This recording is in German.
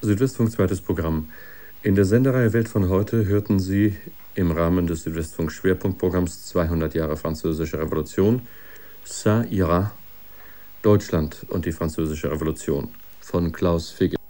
Südwestfunk zweites Programm. In der Sendereihe Welt von heute hörten Sie im Rahmen des Südwestfunk Schwerpunktprogramms 200 Jahre Französische Revolution Ça ira, Deutschland und die Französische Revolution von Klaus Figge.